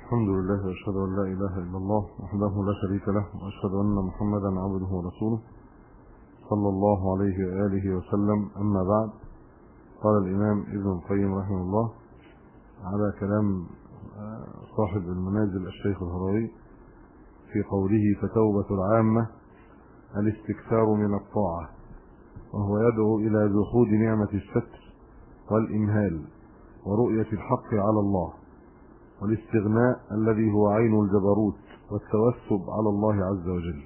الحمد لله واشهد ان لا اله الا الله وحده لا شريك له واشهد ان محمدا عبده ورسوله صلى الله عليه واله وسلم. اما بعد، قال الامام ابن القيم رحمه الله على كلام صاحب المنازل الشيخ الهروي في قوله: فتوبة العامة الاستكثار من الطاعة، وهو يدعو الى جحود نعمة الستر والامهال ورؤية الحق على الله والاستغناء الذي هو عين الجبروت والتوسب على الله عز وجل.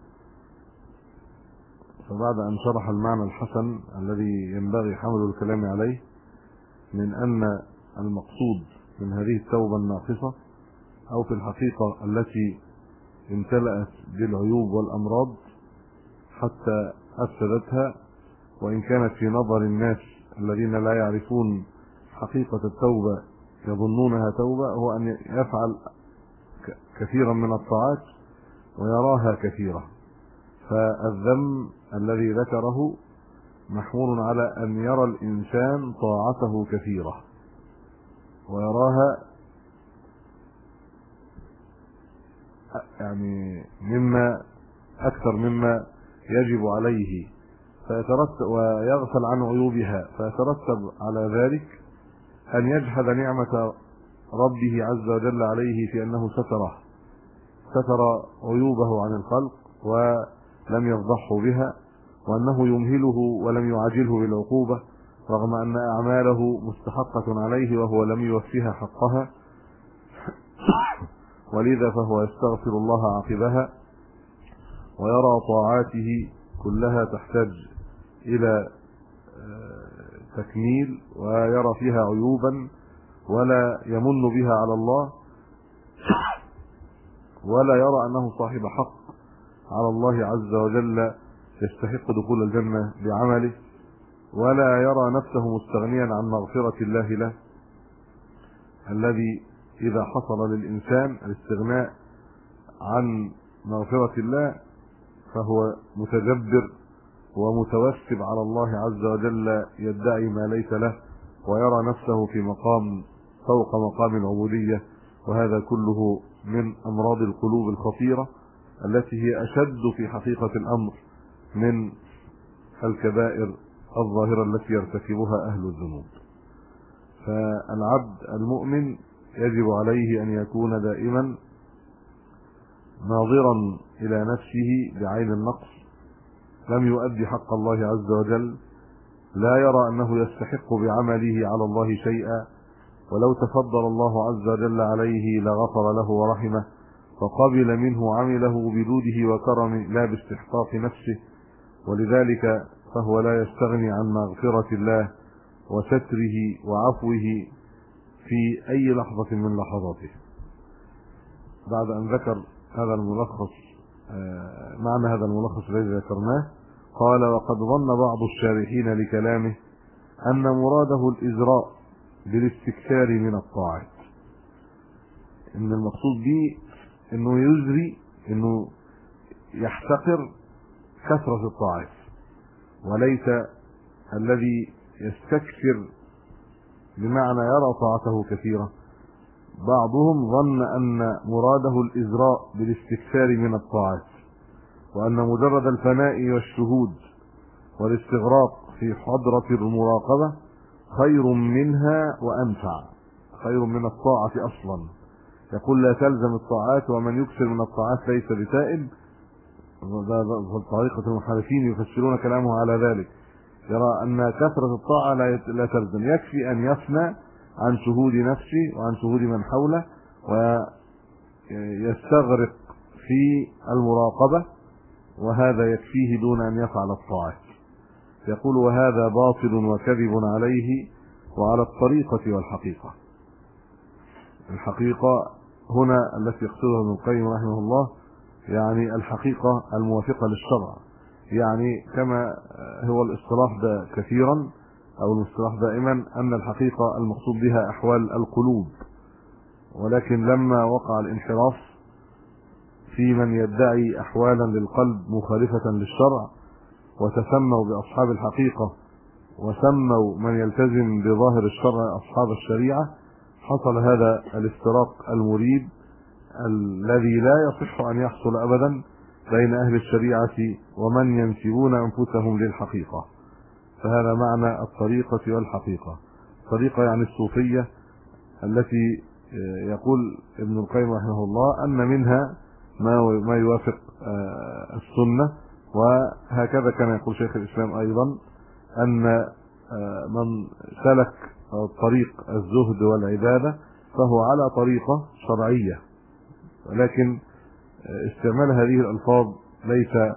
فبعد أن شرح المعنى الحسن الذي ينبغي حمل الكلام عليه من أن المقصود من هذه التوبة الناقصة، أو في الحقيقة التي امتلأت بالعيوب والأمراض حتى أفسدتها، وإن كانت في نظر الناس الذين لا يعرفون حقيقة التوبة يظنونها توبة، هو أن يفعل كثيرا من الطاعات ويراها كثيرة. فالذم الذي ذكره محمول على أن يرى الإنسان طاعته كثيرة ويراها يعني مما أكثر مما يجب عليه، فيترتب ويغفل عن عيوبها، فيترتب على ذلك أن يجحد نعمة ربه عز وجل عليه في أنه ستر عيوبه عن الخلق ولم يفضحه بها، وأنه يمهله ولم يعاجله بالعقوبة رغم أن أعماله مستحقة عليه وهو لم يوفيها حقها، ولذا فهو يستغفر الله عاقبها ويرى طاعاته كلها تحتاج إلى تكميل، ويرى فيها عيوبا ولا يمن بها على الله، ولا يرى أنه صاحب حق على الله عز وجل يستحق دخول الجنة بعمله، ولا يرى نفسه مستغنيا عن مغفرة الله له، الذي إذا حصل للإنسان الاستغناء عن مغفرة الله فهو متجبر ومتوسب على الله عز وجل، يدعي ما ليس له ويرى نفسه في مقام فوق مقام العبودية. وهذا كله من أمراض القلوب الخطيرة التي هي أشد في حقيقة الأمر من الكبائر الظاهرة التي يرتكبها أهل الذنوب. فالعبد المؤمن يجب عليه أن يكون دائما ناظرا إلى نفسه بعين النقص، لم يؤدي حق الله عز وجل، لا يرى أنه يستحق بعمله على الله شيئا، ولو تفضل الله عز وجل عليه لغفر له ورحمه فقبل منه عمله بجوده وكرمه لا باستحقاق نفسه، ولذلك فهو لا يستغني عن مغفرة الله وستره وعفوه في أي لحظة من لحظاته. بعد أن ذكر هذا الملخص معنى هذا الملخص الذي ذكرناه، قال: وقد ظن بعض الشارحين لكلامه أن مراده الإزراء بالاستكثار من الطاعات، إن المقصود به إنه يزري، إنه يحتقر كثرة الطاعات، وليس الذي يستكثر بمعنى يرى طاعته كثيرة. بعضهم ظن أن مراده الإزراء بالاستكثار من الطاعات، وأن مجرد الفناء والشهود والاستغراق في حضرة المراقبة خير منها وأنفع، خير من الطاعة أصلا. يقول: لا تلزم الطاعات، ومن يكثر من الطاعات ليس بتائب. طريقة المحرفين يفسرون كلامه على ذلك، يرى أن كثرة الطاعة لا تلزم، يكفي أن يفنى عن شهود نفسه وعن شهود من حوله ويستغرق في المراقبة، وهذا يكفيه دون أن يفعل الطاعات. يقول: وهذا باطل وكذب عليه وعلى الطريقة والحقيقة. الحقيقة هنا التي يقصدها ابن القيم رحمه الله يعني الحقيقة الموافقة للشرع، يعني كما هو الاصطلاح ده كثيرا أو الاصطلاح دائما أن الحقيقة المقصود بها أحوال القلوب، ولكن لما وقع الانحراف في من يدعي أحوالا للقلب مخالفة للشرع وتسموا بأصحاب الحقيقة وسموا من يلتزم بظاهر الشرع أصحاب الشريعة، حصل هذا الافتراق المريب الذي لا يصح أن يحصل أبدا بين أهل الشريعة ومن ينسبون أنفسهم للحقيقة. فهذا معنى الطريقة والحقيقة. الطريقة يعني الصوفية التي يقول ابن القيم رحمه الله أن منها ما يوافق السنة، وهكذا كان يقول شيخ الإسلام أيضا أن من سلك طريق الزهد والعبادة فهو على طريقة شرعية، ولكن استعمال هذه الألفاظ ليس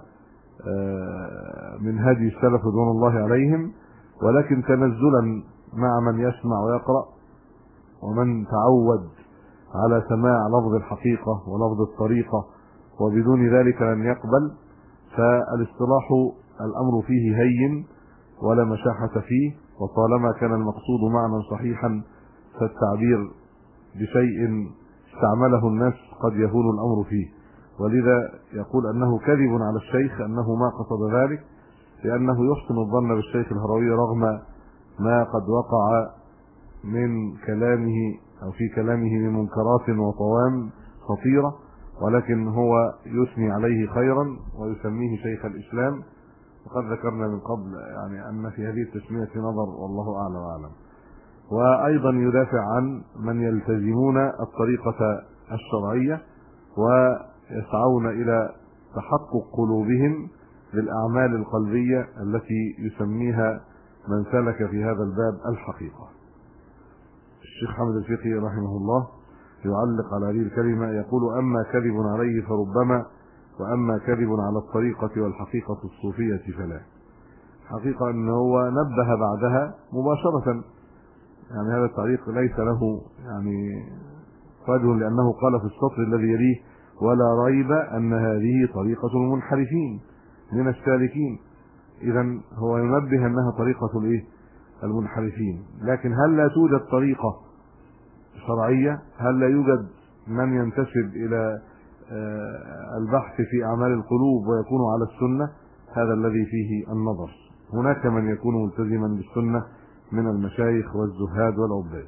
من هدي السلف رضوان الله عليهم، ولكن تنزلا مع من يسمع ويقرأ ومن تعود على سماع لفظ الحقيقة ولفظ الطريقة وبدون ذلك لن يقبل. فالاصطلاح الأمر فيه هين ولا مشاحة فيه، وطالما كان المقصود معنى صحيحا فالتعبير بشيء استعمله الناس قد يهون الأمر فيه. ولذا يقول أنه كذب على الشيخ أنه ما قصد ذلك، لأنه يحسن الظن بالشيخ الهروي رغم ما قد وقع من كلامه أو في كلامه من منكرات وطوام خطيرة، ولكن هو يثني عليه خيرا ويسميه شيخ الإسلام. وقد ذكرنا من قبل يعني أن في هذه التسمية نظر والله أعلم وأعلم. وأيضا يدافع عن من يلتزمون الطريقة الشرعية ويسعون إلى تحقق قلوبهم للأعمال القلبية التي يسميها من سلك في هذا الباب الحقيقة. الشيخ حمد الفقي رحمه الله يعلق على هذه الكلمة يقول: أما كذب عليه فربما، وأما كذب على الطريقة والحقيقة الصوفية فلا. حقيقة أنه هو نبه بعدها مباشرة، يعني هذا التعليق ليس له يعني وجه، لأنه قال في السطر الذي يليه: ولا ريب أن هذه طريقة المنحرفين من السالكين. إذن هو ينبه أنها طريقة المنحرفين. لكن هل لا توجد طريقة شرعية؟ هل لا يوجد من ينتسب إلى البحث في أعمال القلوب ويكون على السنة؟ هذا الذي فيه النظر. هناك من يكون ملتزما بالسنة من المشايخ والزهاد والعباد.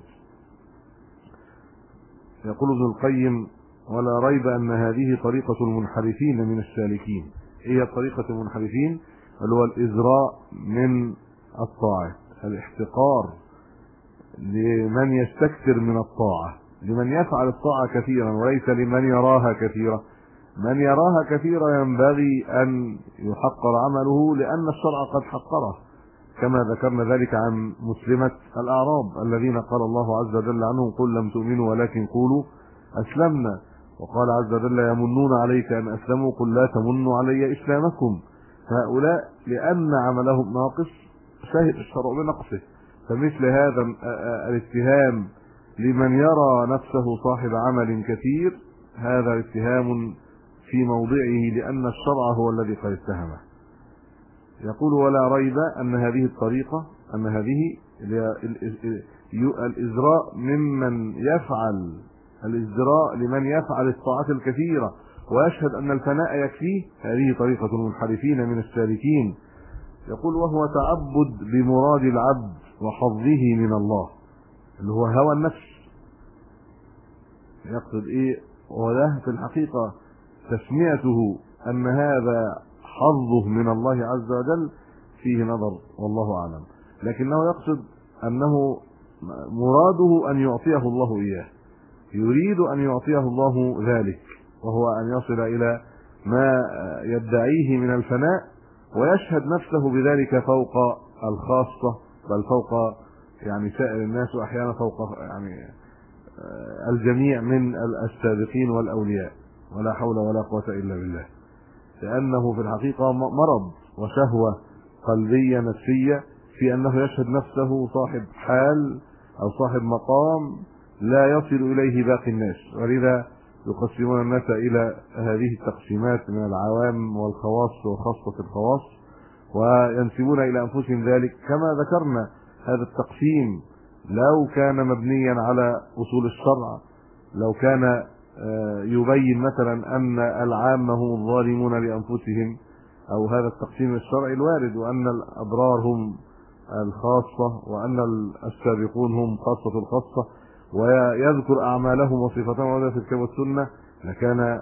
يقول ابن القيم: ولا ريب أن هذه طريقة المنحرفين من السالكين. هي طريقة المنحرفين اللي هو الإزراء من الطاعة، الاحتقار لمن يستكثر من الطاعة، لمن يفعل الطاعة كثيرا وليس لمن يراها كثيرة. من يراها كثيرا ينبغي أن يحقر عمله لأن الشرع قد حقره، كما ذكرنا ذلك عن مسلمة الأعراب الذين قال الله عز وجل عنهم: قل لم تؤمنوا ولكن قولوا أسلمنا. وقال عز وجل: يمنون عليك أن أسلموا قل لا تمنوا علي إسلامكم. هؤلاء لأن عملهم ناقص شهد الشرع بنقصه. فمثل هذا الاتهام لمن يرى نفسه صاحب عمل كثير هذا اتهام في موضعه، لأن الشرع هو الذي قد اتهمه. يقول: ولا ريب أن هذه الطريقة، أن هذه الإزراء ممن يفعل الإزراء لمن يفعل الطاعات الكثيرة ويشهد أن الفناء يكفيه، هذه طريقة المنحرفين من السالكين. يقول: وهو تعبد بمراد العبد وحظه من الله، اللي هو هوى النفس. يقصد ايه؟ وده في الحقيقة تسميته أن هذا حظه من الله عز وجل فيه نظر والله أعلم، لكنه يقصد أنه مراده أن يعطيه الله إياه، يريد أن يعطيه الله ذلك، وهو أن يصل إلى ما يدعيه من الفناء ويشهد نفسه بذلك فوق الخاصة، بل فوق يعني سائر الناس، وأحيانا فوق يعني الجميع من السابقين والأولياء، ولا حول ولا قوة إلا بالله. لأنه في الحقيقة مرض وشهوة قلبية نفسية في أنه يشهد نفسه صاحب حال أو صاحب مقام لا يصل إليه باقي الناس. ولذا يقسمون الناس إلى هذه التقسيمات من العوام والخواص وخاصة الخواص، وينسبون إلى أنفسهم ذلك. كما ذكرنا هذا التقسيم لو كان مبنيا على أصول الشرع، لو كان يبين مثلا أن العامة هم الظالمون لأنفسهم، أو هذا التقسيم الشرعي الوارد، وأن الأبرار هم الخاصة وأن السابقون هم خاصة الخاصة، ويذكر أعمالهم وصفتهم وهذا في الكتاب والسنة لكان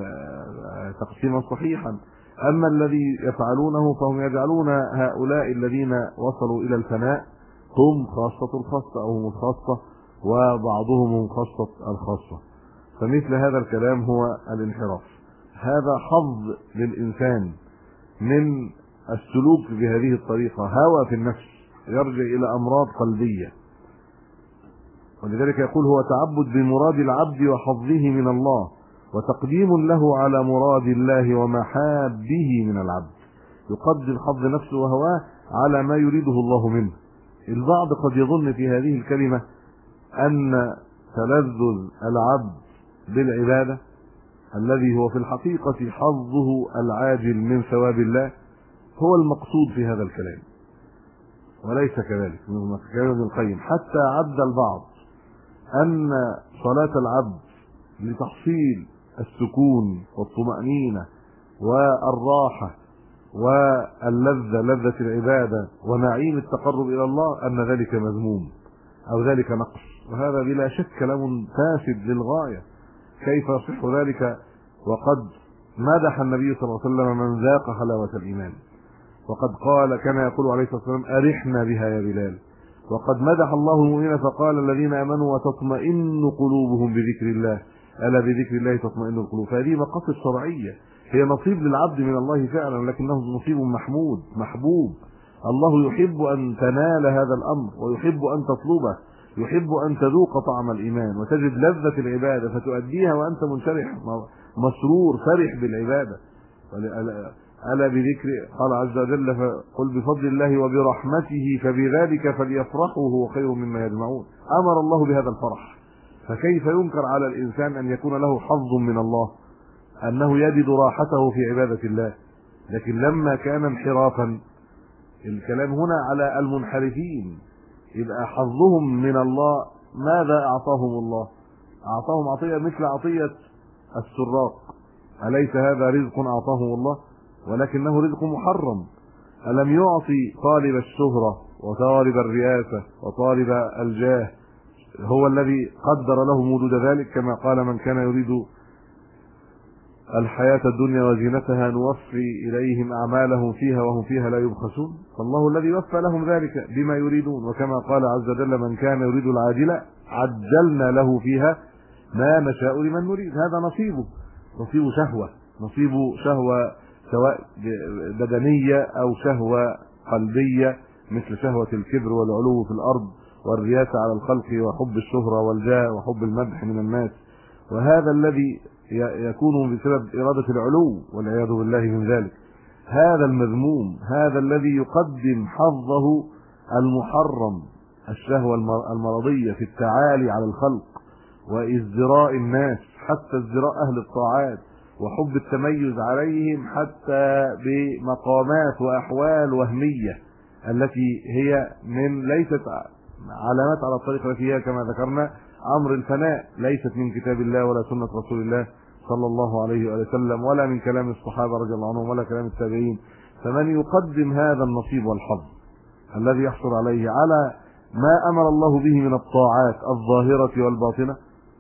تقسيما صحيحا. أما الذي يفعلونه فهم يجعلون هؤلاء الذين وصلوا إلى الفناء هم خاصة الخاصة أو هم الخاصة وبعضهم هم خاصة الخاصة. فمثل هذا الكلام هو الانحراف. هذا حظ للإنسان من السلوك بهذه الطريقة، هوى في النفس يرجع إلى أمراض قلبية. ولذلك يقول هو تعبد بمراد العبد وحظه من الله وتقديم له على مراد الله ومحابه من العبد. يقدم حظ نفسه وهواه على ما يريده الله منه. البعض قد يظن في هذه الكلمة أن تلذذ العبد بالعبادة الذي هو في الحقيقة حظه العاجل من ثواب الله هو المقصود في هذا الكلام، وليس كذلك. من كلام ابن القيم حتى عد البعض أن صلاة العبد لتحصيل السكون والطمأنينة والراحة واللذة، لذة العبادة ونعيم التقرب إلى الله، أن ذلك مذموم أو ذلك نقص. وهذا بلا شك كلام فاسد للغاية. كيف يصح ذلك وقد مدح النبي صلى الله عليه وسلم من ذاق حلاوة الإيمان، وقد قال كان يقول عليه الصلاة والسلام أرحنا بها يا بلال، وقد مدح الله المؤمنين فقال الذين آمنوا وتطمئن قلوبهم بذكر الله ألا بذكر الله تطمئن القلوب. فهذه مقاصد شرعية هي نصيب للعبد من الله فعلا، لكنه نصيب محمود محبوب. الله يحب أن تنال هذا الأمر ويحب أن تطلبه، يحب أن تذوق طعم الإيمان وتجد لذة العبادة فتؤديها وأنت منشرح مسرور فرح بالعبادة. ألا بذكر قال عز وجل قل بفضل الله وبرحمته فبذلك فليفرحوا هو خير مما يجمعون. أمر الله بهذا الفرح، فكيف ينكر على الإنسان أن يكون له حظ من الله أنه يجد راحته في عبادة الله؟ لكن لما كان انحرافا، الكلام هنا على المنحرفين، يبقى حظهم من الله ماذا أعطاهم الله؟ أعطاهم عطية مثل عطية السراق. أليس هذا رزق أعطاهم الله؟ ولكنه رزق محرم. ألم يعطي طالب الشهرة وطالب الرئاسة وطالب الجاه هو الذي قدر له وجود ذلك؟ كما قال من كان يريد الحياة الدنيا وزينتها نوفي إليهم أعمالهم فيها وهم فيها لا يبخسون. فالله الذي وفى لهم ذلك بما يريدون. وكما قال عز وجل من كان يريد العاجلة عجلنا له فيها ما نشاء لمن نريد. هذا نصيب شهوة سواء بدنية أو شهوة قلبية مثل شهوة الكبر والعلو في الأرض والرياسة على الخلق وحب الشهرة والجاه وحب المدح من الناس. وهذا الذي يكون بسبب إرادة العلو والعياذ بالله من ذلك. هذا المذموم، هذا الذي يقدم حظه المحرم الشهوة المرضية في التعالي على الخلق وازدراء الناس، حتى ازدراء أهل الطاعات وحب التميز عليهم حتى بمقامات وأحوال وهمية التي هي من ليست علامات على الطريق التي هي كما ذكرنا أمر الفناء، ليست من كتاب الله ولا سنة رسول الله صلى الله عليه وسلم ولا من كلام الصحابة رضي الله عنهم ولا كلام التابعين. فمن يقدم هذا النصيب والحظ الذي يحصل عليه على ما أمر الله به من الطاعات الظاهرة والباطنة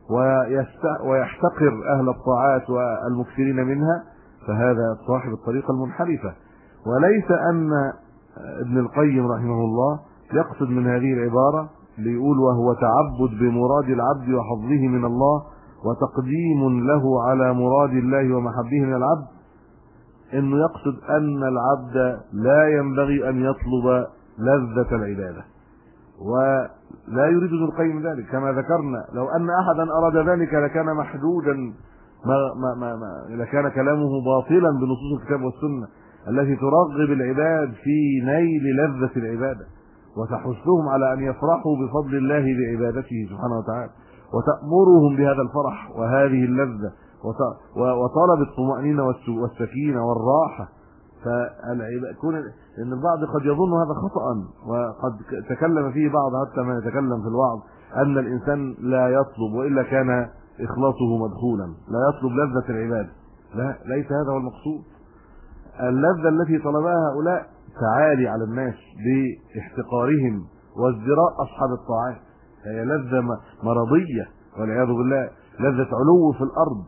ويحتقر أهل الطاعات والمكثرين منها، فهذا صاحب الطريقة المنحرفة. وليس أن ابن القيم رحمه الله يقصد من هذه العبارة ليقول وهو تعبد بمراد العبد وحظه من الله وتقديم له على مراد الله ومحبه من العبد، انه يقصد ان العبد لا ينبغي ان يطلب لذة العبادة. ولا يريد ابن القيم ذلك كما ذكرنا. لو ان احدا اراد ذلك لكان محدودا، لكان كلامه باطلا بنصوص الكتاب والسنة التي ترغب العباد في نيل لذة العبادة وتحثهم على ان يفرحوا بفضل الله بعبادته سبحانه وتعالى، وتأمرهم بهذا الفرح وهذه اللذة وطلب الطمأنينة والسكينة والراحة. فكون ان البعض قد يظن هذا خطأ، وقد تكلم فيه بعض حتى ما يتكلم في الوعظ ان الانسان لا يطلب والا كان اخلاصه مدخولا، لا يطلب لذة العبادة. لا، ليس هذا هو المقصود. اللذة التي طلبها هؤلاء تعالي على الناس باحتقارهم وازدراء اصحاب الطاعات. هي لذة مرضية والعياذ بالله، لذة علو في الأرض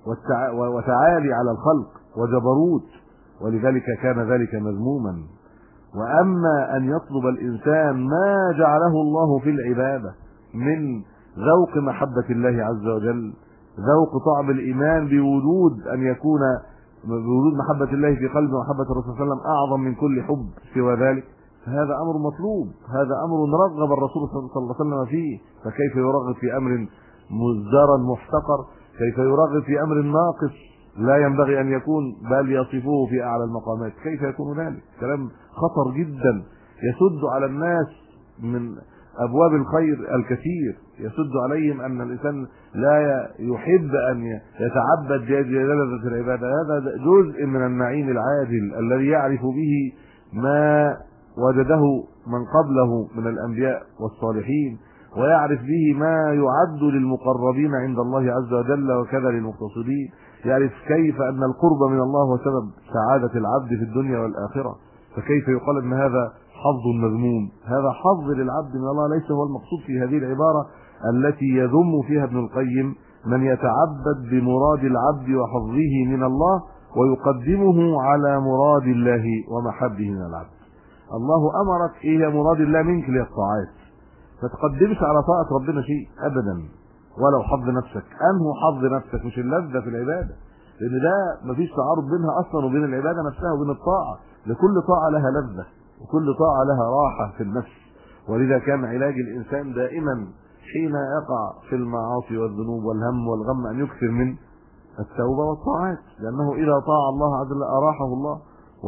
وتعالي على الخلق وجبروت، ولذلك كان ذلك مذموما. وأما أن يطلب الإنسان ما جعله الله في العبادة من ذوق محبة الله عز وجل، ذوق طعم الإيمان بوجود أن يكون بوجود محبة الله في قلب محبة الرسول صلى الله عليه وسلم أعظم من كل حب سوى ذلك، فهذا أمر مطلوب، هذا أمر رغب الرسول صلى الله عليه وسلم فيه. فكيف يرغب في أمر مزدرا محتقر؟ كيف يرغب في أمر ناقص لا ينبغي أن يكون، بل يصفوه في أعلى المقامات؟ كيف يكون ذلك؟ كلام خطر جدا يسد على الناس من أبواب الخير الكثير، يسد عليهم أن الإنسان لا يحب أن يتعبد بجلالة العبادة. هذا جزء من النعيم العاجل الذي يعرف به ما وجده من قبله من الأنبياء والصالحين، ويعرف به ما يعد للمقربين عند الله عز وجل وكذا للمقتصدين. يعرف كيف أن القرب من الله هو سبب سعادة العبد في الدنيا والآخرة. فكيف يقال أن هذا حظ مذموم؟ هذا حظ للعبد من الله، ليس هو المقصود في هذه العبارة التي يذم فيها ابن القيم من يتعبد بمراد العبد وحظه من الله ويقدمه على مراد الله ومحبه من العبد. الله أمرك إيه مراد الله منك للطاعات، فتقدمش على طاعة ربنا شيء أبدا ولو حظ نفسك. أنه حظ نفسك مش اللذة في العبادة، لأن ده مفيش تعارض بينها أصلا وبين العبادة نفسها وبين الطاعة. لكل طاعة لها لذة وكل طاعة لها راحة في النفس. ولذا كان علاج الإنسان دائما حين يقع في المعاصي والذنوب والهم والغم أن يكثر من التوبة والطاعات، لأنه إذا طاع الله عز وجل أراحه الله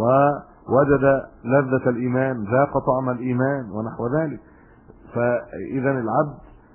ووجد لذة الإيمان، ذاق طعم الإيمان ونحو ذلك. فإذا العبد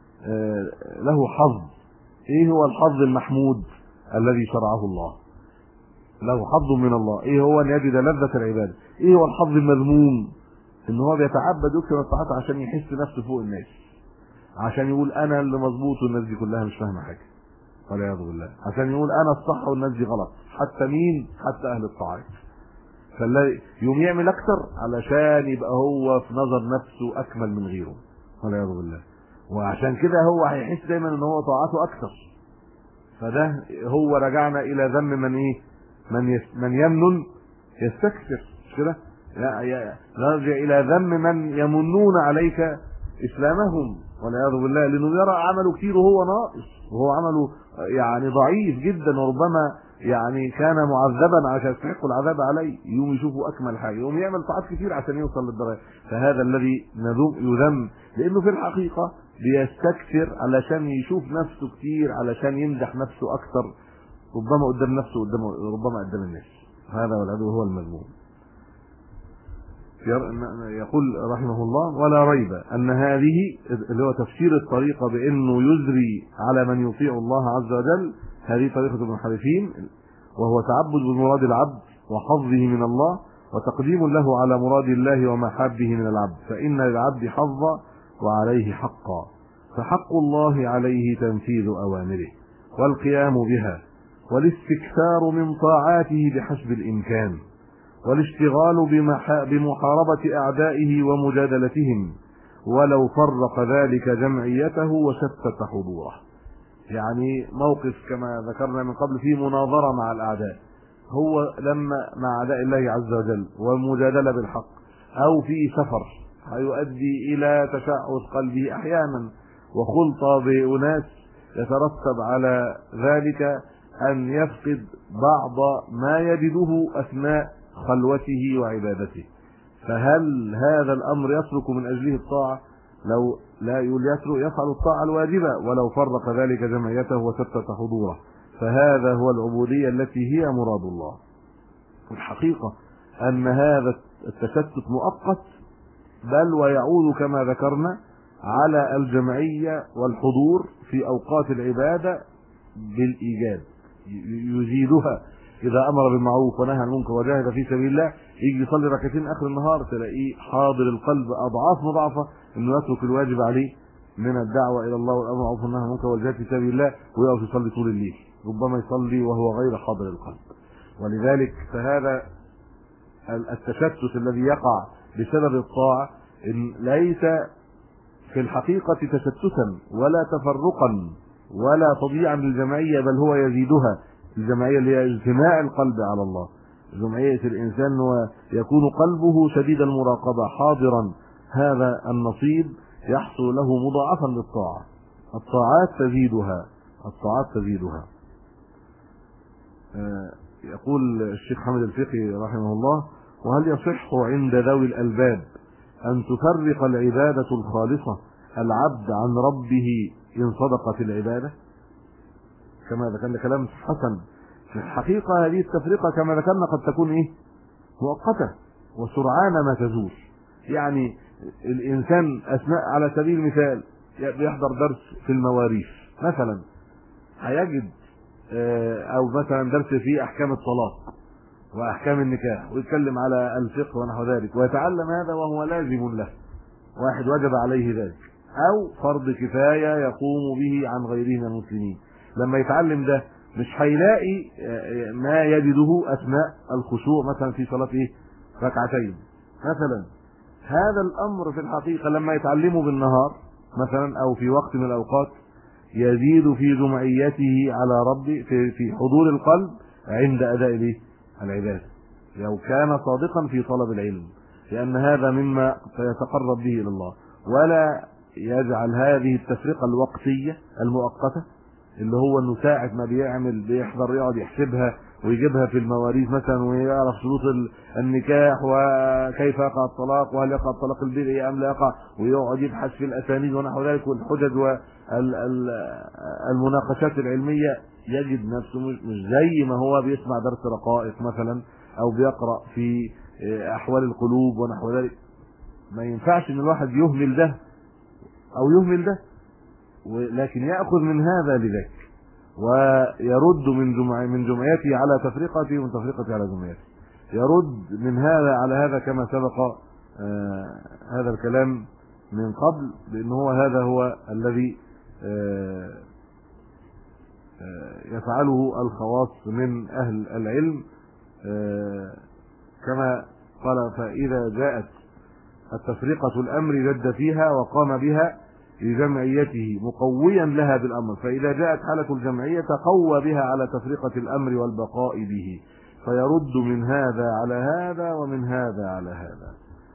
له حظ. إيه هو الحظ المحمود الذي شرعه الله؟ له حظ من الله. إيه هو؟ أن يجد لذة العبادة. إيه هو الحظ المذموم؟ إن هو بيتعبد يكثر الطاعات عشان يحس نفسه فوق الناس، عشان يقول أنا اللي مظبوط والناس دي كلها مش فاهمة حاجة والعياذ بالله، عشان يقول أنا الصح والناس دي غلط. حتى مين؟ حتى أهل الطاعات. فالذي يوم يعمل أكثر علشان يبقى هو في نظر نفسه أكمل من غيره والعياذ بالله، وعشان كده هو هيحس دايما ان هو طاعته اكثر. فده هو رجعنا الى ذم من ايه؟ من يمنن يستكثر، مش كده؟ نرجع الى ذم من يمنون عليك اسلامهم والعياذ بالله، لانه يرى عمله كتير وهو ناقص، وهو عمله يعني ضعيف جدا، وربما يعني كان معذبا عشان يستحق العذاب عليه، يوم يشوفه اكمل حاجه، يوم يعمل طاعات كتير عشان يوصل للدرجه. فهذا الذي يذم، لانه في الحقيقه بيستكثر علشان يشوف نفسه كتير، علشان يمدح نفسه اكثر، ربما قدام نفسه ربما قدام الناس. هذا والعدو هو المذموم. يقول رحمه الله: ولا ريب ان هذه اللي هو تفسير الطريقه بانه يزري على من يطيع الله عز وجل، هذه طريقه المنحرفين، وهو تعبد بمراد العبد وحظه من الله وتقديم له على مراد الله ومحبه من العبد، فان للعبد حظا وعليه حقا، فحق الله عليه تنفيذ اوامره والقيام بها والاستكثار من طاعاته بحسب الامكان، والاشتغال بمحاربة أعدائه ومجادلتهم، ولو فرق ذلك جمعيته وشتت حضوره. يعني موقف كما ذكرنا من قبل فيه مناظرة مع الأعداء، هو لما مع أعداء الله عز وجل ومجادلة بالحق، أو في سفر هيؤدي إلى تشعث قلبه أحيانا وخلطة بأناس يترتب على ذلك أن يفقد بعض ما يجده أثناء خلوته وعبادته. فهل هذا الامر يترك من اجله الطاعه؟ لو لا يفعل الطاعه الواجبه ولو فرق ذلك جمعيته وشتت حضوره، فهذا هو العبوديه التي هي مراد الله. الحقيقه ان هذا التشتت مؤقت، بل ويعود كما ذكرنا على الجمعيه والحضور في اوقات العباده بالايجاب، يزيدها. إذا أمر بالمعروف ونهى عن المنكر وجاهد في سبيل الله، يجي يصلي ركعتين آخر النهار تلاقيه حاضر القلب أضعاف مضاعفة إنه يترك الواجب عليه من الدعوة إلى الله والأمر بالمعروف والنهي عن المنكر والجهاد في سبيل الله، ويقف يصلي طول الليل، ربما يصلي وهو غير حاضر القلب. ولذلك فهذا التشتت الذي يقع بسبب الطاعة ليس في الحقيقة تشتتا ولا تفرقا ولا تضييعا للجمعية، بل هو يزيدها. الجمعية اللي هي اجتماع القلب على الله، جمعية الإنسان ويكون قلبه شديد المراقبة حاضرا، هذا النصيب يحصل له مضاعفا للطاعة. الطاعات تزيدها، الطاعات تزيدها. يقول الشيخ حمد الفقي رحمه الله: وهل يصح عند ذوي الألباب أن تفرق العبادة الخالصة العبد عن ربه إن صدقت العبادة؟ كما ذكرنا كلام حسن. في الحقيقة هذه التفرقة كما ذكرنا قد تكون مؤقتة وسرعان ما تزول. يعني الإنسان أثناء على سبيل المثال يحضر درس في المواريث مثلا، هيجد أو مثلا درس في أحكام الطلاق وأحكام النكاح ويتكلم على الفقه ونحو ذلك، ويتعلم هذا وهو لازم له، واحد وجب عليه ذلك، أو فرض كفاية يقوم به عن غيره من المسلمين. لما يتعلم ده مش هيلاقي ما يجده أثناء الخشوع مثلا في صلاة ركعتين مثلا. هذا الأمر في الحقيقة لما يتعلمه بالنهار مثلا أو في وقت من الأوقات يزيد في جمعيته على ربه في حضور القلب عند أداء العبادة، لو كان صادقا في طلب العلم، لأن هذا مما سيتقرب به إلى الله. ولا يجعل هذه التفرقة الوقتية المؤقتة اللي هو انه ساعة ما بيحضر يقعد يحسبها ويجيبها في المواريث مثلا ويعرف شروط النكاح وكيف يقع الطلاق وهل يقع الطلاق البدعي ام لا يقع، ويقعد يبحث في الاسانيد ونحو ذلك والحجج والمناقشات العلمية، يجد نفسه مش زي ما هو بيسمع درس رقائق مثلا او بيقرأ في احوال القلوب ونحو ذلك. ما ينفعش ان الواحد يهمل ده او يهمل ده، ولكن يأخذ من هذا لذاك ويرد من جمعيته على تفرقته ومن تفرقته على جمعيته، يرد من هذا على هذا كما سبق هذا الكلام من قبل، لأن هذا هو الذي يفعله الخواص من أهل العلم. كما قال: فإذا جاءت التفرقة الأمر جد فيها وقام بها لجمعيته مقويا لها بالأمر، فإذا جاءت حالة الجمعية تقوى بها على تفرقة الأمر والبقاء به، فيرد من هذا على هذا ومن هذا على هذا.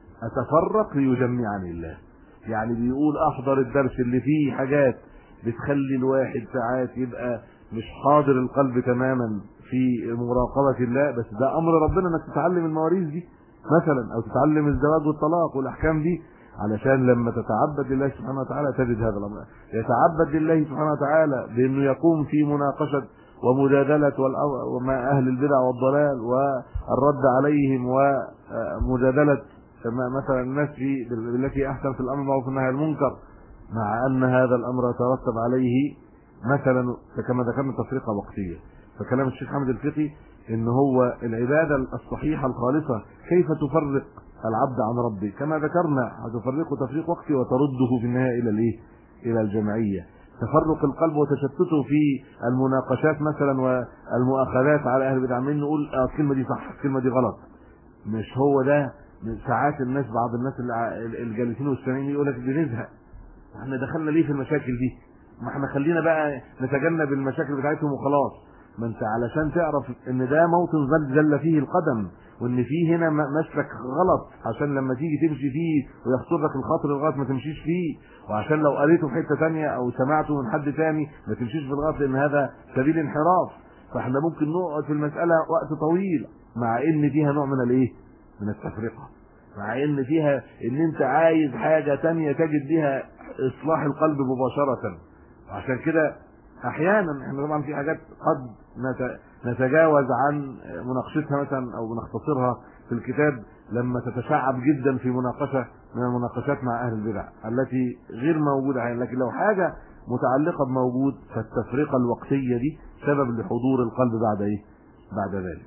أتفرق ليجمعني الله، يعني بيقول أحضر الدرس اللي فيه حاجات بتخلي الواحد ساعات يبقى مش حاضر القلب تماما في مراقبة الله، بس ده أمر ربنا انك تتعلم المواريث دي مثلا او تتعلم الزواج والطلاق والأحكام دي، علشان لما تتعبد لله سبحانه وتعالى تجد هذا الأمر. يتعبد لله سبحانه وتعالى بأنه يقوم في مناقشة ومجادلة ومع أهل البدع والضلال والرد عليهم ومجادلة مثلا الناس بالتي أحسن في الأمر بالمعروف والنهي عن المنكر، مع أن هذا الأمر يترتب عليه مثلا كما ذكرنا تفرقة وقتية. فكلام الشيخ حمد الفقي إن هو العبادة الصحيحة الخالصة كيف تفرق العبد عن ربه، كما ذكرنا هتفرقه تفريق وقتي وترده في النهاية إلى الجمعية. تفرق القلب وتشتته في المناقشات مثلا والمؤاخذات على أهل البدع، من نقول الكلمة دي صح الكلمة دي غلط، مش هو ده. من ساعات الناس بعض الناس الجالسين والسامعين يقول لك بنزهق، احنا دخلنا ليه في المشاكل دي؟ ما احنا خلينا بقى نتجنب المشاكل بتاعتهم وخلاص. ما انت علشان تعرف ان ده موطن زل فيه القدم، وان فيه هنا مسلك غلط، عشان لما تيجي تمشي فيه ويخطر لك الخاطر الغلط ما تمشيش فيه، وعشان لو قريته في حته ثانيه او سمعته من حد ثاني ما تمشيش في الغلط، لان هذا سبيل انحراف. فاحنا ممكن نقعد في المساله وقت طويل، مع ان فيها نوع من من التفرقه، مع ان فيها ان انت عايز حاجه ثانيه تجد بها اصلاح القلب مباشره. وعشان كده احيانا احنا طبعا في حاجات قد نتجاوز عن مناقشتها مثلا او نختصرها في الكتاب لما تتشعب جدا في مناقشه من المناقشات مع اهل البدع التي غير موجوده حاليا. لكن لو حاجه متعلقه بموجود، فالتفرقه الوقتيه دي سبب لحضور القلب بعد ذلك.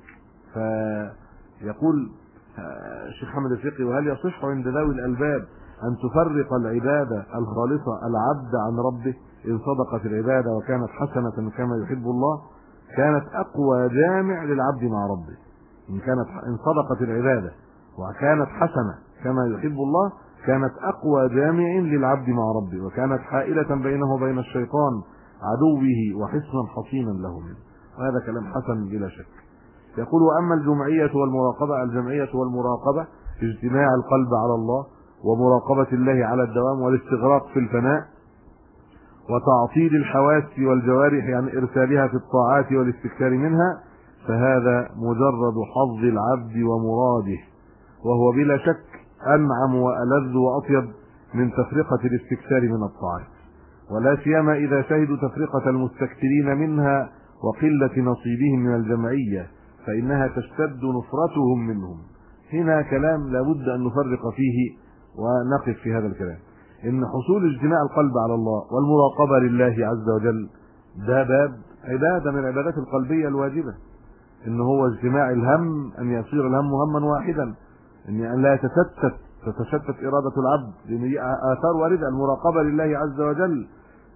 فيقول الشيخ حمد الفقي: وهل يصح عند ذوي الألباب أن تفرق العبادة الخالصة العبد عن ربه إن صدقت العبادة وكانت حسنة كما يحب الله؟ كانت أقوى جامع للعبد مع ربه. إن صدقت العبادة وكانت حسنة كما يحب الله كانت أقوى جامع للعبد مع ربه، وكانت حائلة بينه وبين الشيطان عدوه وحصنا حصينا له منه. وهذا كلام حسن بلا شك. يقول: وأما الجمعية والمراقبة، الجمعية والمراقبة اجتماع القلب على الله ومراقبة الله على الدوام والاستغراق في الفناء وتعطيل الحواس والجوارح عن إرسالها في الطاعات والاستكثار منها، فهذا مجرد حظ العبد ومراده، وهو بلا شك أنعم وألذ وأطيب من تفرقة الاستكثار من الطاعات، ولا سيما إذا شهدوا تفرقة المستكثرين منها وقلة نصيبهم من الجمعية، فإنها تشتد نفرتهم منهم. هنا كلام لابد أن نفرق فيه ونقف في هذا الكلام، إن حصول اجتماع القلب على الله والمراقبة لله عز وجل ده باب عبادة من العبادات القلبية الواجبة، إن هو اجتماع الهم، أن يصير الهم هما واحدا، أن لا تتشتت إرادة العبد، لأن دي آثار واردة. المراقبة لله عز وجل،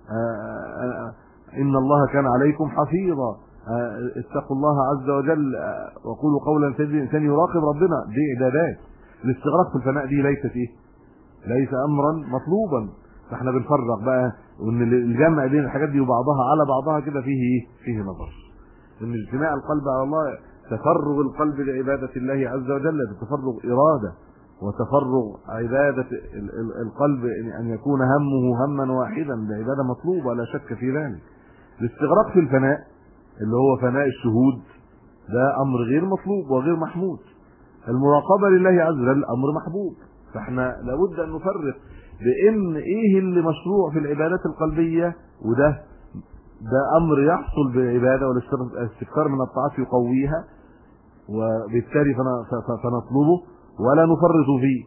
إن الله كان عليكم حفيظا، اتقوا الله عز وجل وقولوا قولا سديدا. الإنسان يراقب ربنا، دي عبادات. الاستغراق في الفناء دي ليس أمرا مطلوبا. فاحنا بنفرق بقى، وان الجمع بين الحاجات دي وبعضها على بعضها كده فيه نظر. ان اجتماع القلب على الله تفرغ القلب لعبادة الله عز وجل، تفرغ إرادة وتفرغ عبادة القلب، أن يكون همه هما واحدا بعبادة مطلوبة لا شك في ذلك. الاستغراق في الفناء اللي هو فناء الشهود ده أمر غير مطلوب وغير محمود. المراقبة لله عز وجل أمر محبوب. فاحنا لابد أن نفرق بأن إيه اللي مشروع في العبادات القلبية، وده أمر يحصل بالعبادة والاستكثار من الطاعات يقويها، وبالتالي فنطلبه ولا نفرط فيه،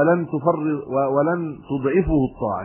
ولن تضعفه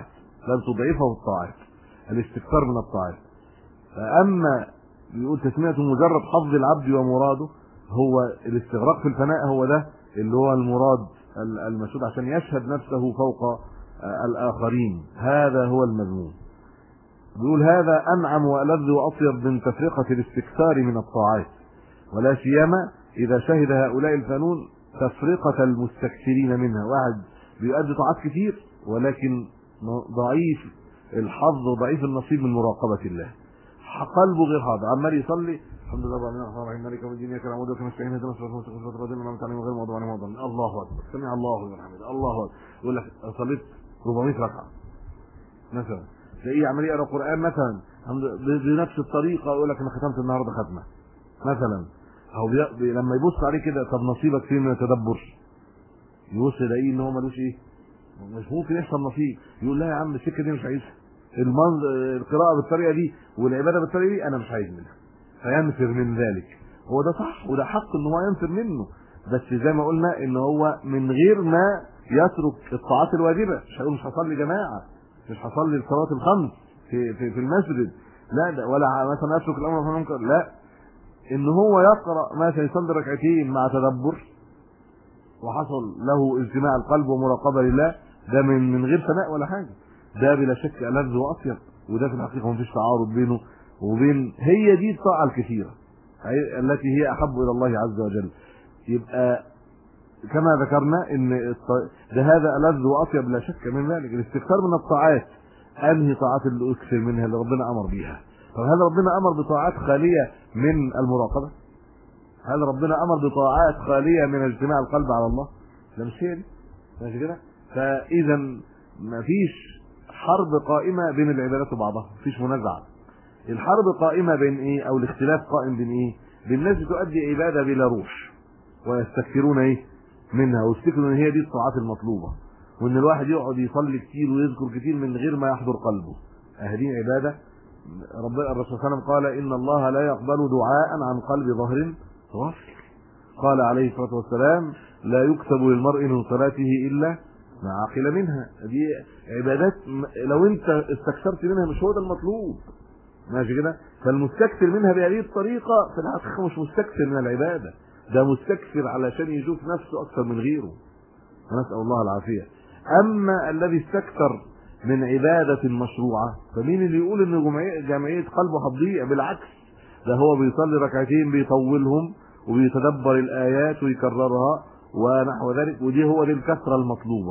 الطاعات، الاستكثار من الطاعات. فأما يقول تسميته مجرد حظ العبد ومراده، هو الاستغراق في الفناء، هو ده اللي هو المراد المشهود عشان يشهد نفسه فوق الآخرين، هذا هو المذموم. بيقول: هذا أنعم وألذ وأطيب من تفرقة الاستكثار من الطاعات، ولا سيما إذا شهد هؤلاء الفانون تفرقة المستكثرين منها. واحد بيؤدي طاعات كتير ولكن ضعيف الحظ وضعيف النصيب من مراقبة الله، قلبه غير حاضر، عمال يصلي الحمد لله رب العالمين الرحمن الرحيم مالك يوم الدين اياك نعبد واياك نستعين اهدنا الصراط المستقيم صراط الذين انعمت عليهم غير المغضوب عليهم ولا الضالين. الله اكبر، سمع الله لمن حمده، الله اكبر. يقول لك صليت 400 ركعه مثلا، تلاقيه عمال يقرا قران مثلا بنفس الطريقه، يقول لك انا ختمت النهارده ختمه مثلا، او لما يبص عليه كده، طب نصيبك فين من التدبر؟ يبص يلاقيه ان هو ملوش ايه، مش ممكن يحصل نصيب. يقول: لا يا عم السكه دي مش عايزها، القراءه بالطريقه دي والعباده بالطريقه دي انا مش عايز منها، فينفر من ذلك. هو ده صح وده حق ان هو ينفر منه، بس زي ما قلنا ان هو من غير ما يترك الطاعات الواجبه. مش هيقول مش هصلي جماعه، مش هصلي الصلاه الخمس في المسجد، لا ده، ولا مثلا يترك الامر بالمنكر، لا، ان هو يقرا مثلا يصلي ركعتين مع تدبر وحصل له اجتماع القلب ومراقبه لله، ده من غير ثناء ولا حاجه، ده بلا شك ألذ وأطيب. وده في الحقيقة مفيش تعارض بينه وبين، هي دي الطاعة الكثيرة التي هي أحب إلى الله عز وجل. يبقى كما ذكرنا ان ده هذا ألذ وأطيب لا شك من ذلك. الاستكثار من الطاعات، أنهي طاعات اللي أكثر منها اللي ربنا أمر بيها؟ طب هل ربنا أمر بطاعات خالية من المراقبة؟ هل ربنا أمر بطاعات خالية من اجتماع القلب على الله؟ لا، مش هي دي، ماشي كده. فإذا مفيش حرب قائمة بين العبادات وبعضها، مفيش منازعة. الحرب قائمة بين ايه، او الاختلاف قائم بين ايه؟ بين ناس تؤدي عبادة بلا روح ويستكثرون ايه منها، ويفتكروا ان هي دي الطاعات المطلوبة، وان الواحد يقعد يصلي كتير ويذكر كتير من غير ما يحضر قلبه، هذه عبادة. الرسول صلى الله عليه وسلم قال: ان الله لا يقبل دعاء عن قلب ظهر غافل. قال عليه الصلاة والسلام: لا يكتب للمرء من صلاته الا ما عقل منها. دي عبادات لو انت استكثرت منها مش هو ده المطلوب، ماشي كده. فالمستكثر منها بهذه الطريقة في الحقيقة مش مستكثر من العبادة، ده مستكثر علشان يشوف نفسه اكثر من غيره، ونسأل الله العافية. اما الذي استكثر من عبادة مشروعة، فمين اللي يقول ان جمعية قلبه هتضيع؟ بالعكس، ده هو بيصلي ركعتين بيطولهم وبيتدبر الآيات ويكررها ونحو ذلك، ودي هو دي الكثرة المطلوبة.